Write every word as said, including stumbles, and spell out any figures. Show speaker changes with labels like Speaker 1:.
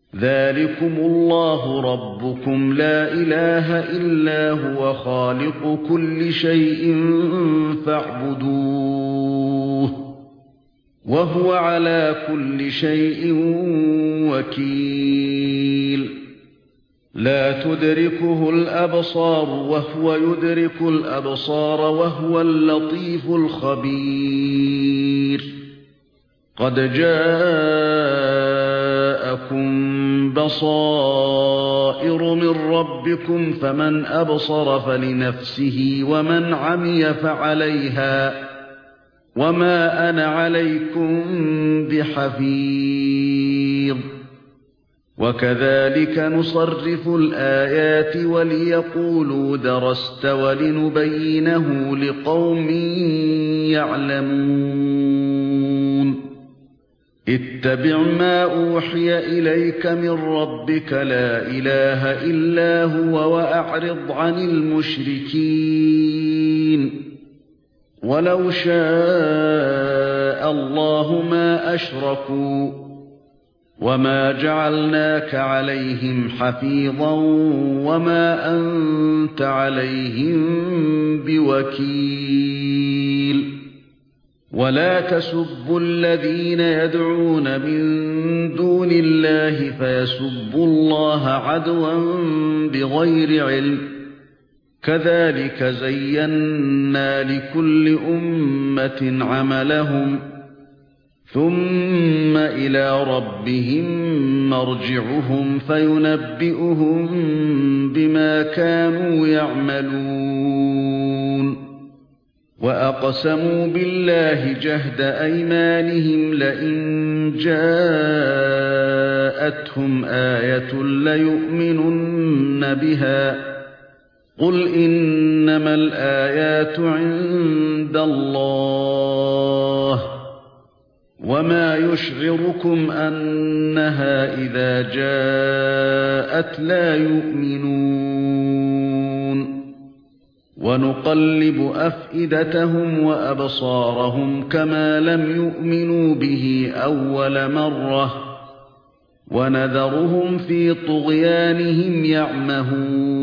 Speaker 1: ذَلِكُمُ اللَّهُ رَبُّكُمْ لَا إِلَٰهَ إِلَّا هُوَ خَالِقُ كُلِّ شَيْءٍ فَاعْبُدُوهُ وَهُوَ عَلَى كُلِّ شَيْءٍ وَكِيلٌ لَا تُدْرِكُهُ الْأَبْصَارُ وَهُوَ يُدْرِكُ الْأَبْصَارَ وَهُوَ اللَّطِيفُ الْخَبِيرُ قَدْ جَاءَكُم بَصَائِرُ مِن رَّبِّكُمْ فَمَنْ أَبْصَرَ فَلِنَفْسِهِ وَمَنْ عَمِيَ فَعَلَيْهَا وَمَا أَنَا عَلَيْكُمْ بِحَفِيظٍ وَكَذَلِكَ نُصَرِّفُ الْآيَاتِ وَلِيَقُولُوا دَرَسْتَ وَلِنُبَيِّنَهُ لِقَوْمٍ يَعْلَمُونَ اتَّبِعْ مَا أُوحِيَ إِلَيْكَ مِن رَّبِّكَ لَا إِلَٰهَ إِلَّا هُوَ وَأَعْرِضْ عَنِ الْمُشْرِكِينَ وَلَوْ شَاءَ اللَّهُ مَا أَشْرَكُوا وَمَا جَعَلْنَاكَ عَلَيْهِمْ حَفِيظًا وَمَا أَنتَ عَلَيْهِمْ بِوَكِيلٍ وَلَا تَسُبُّوا الَّذِينَ يَدْعُونَ مِن دُونِ اللَّهِ فَيَسُبُّوا اللَّهَ عَدْوًا بِغَيْرِ عِلْمٍ كَذَلِكَ زَيَّنَّا لِكُلِّ أُمَّةٍ عَمَلَهُمْ ثُمَّ إِلَى رَبِّهِمْ مَرْجِعُهُمْ فَيُنَبِّئُهُم بِمَا كَانُوا يَعْمَلُونَ وَأَقْسَمُوا بِاللَّهِ جَهْدَ أَيْمَانِهِمْ لَئِن جَاءَتْهُمْ آيَةٌ لَّيُؤْمِنُنَّ بِهَا قُلْ إِنَّمَا الْآيَاتُ عِندَ اللَّهِ وَمَا يُشْعِرُكُمْ أَنَّهَا إِذَا جَاءَتْ لَا يُؤْمِنُونَ وَنُقَلِّبُ أَفْئِدَتَهُمْ وَأَبْصَارَهُمْ كَمَا لَمْ يُؤْمِنُوا بِهِ أَوَّلَ مَرَّةٍ وَنَذَرُهُمْ فِي طُغْيَانِهِمْ يَعْمَهُونَ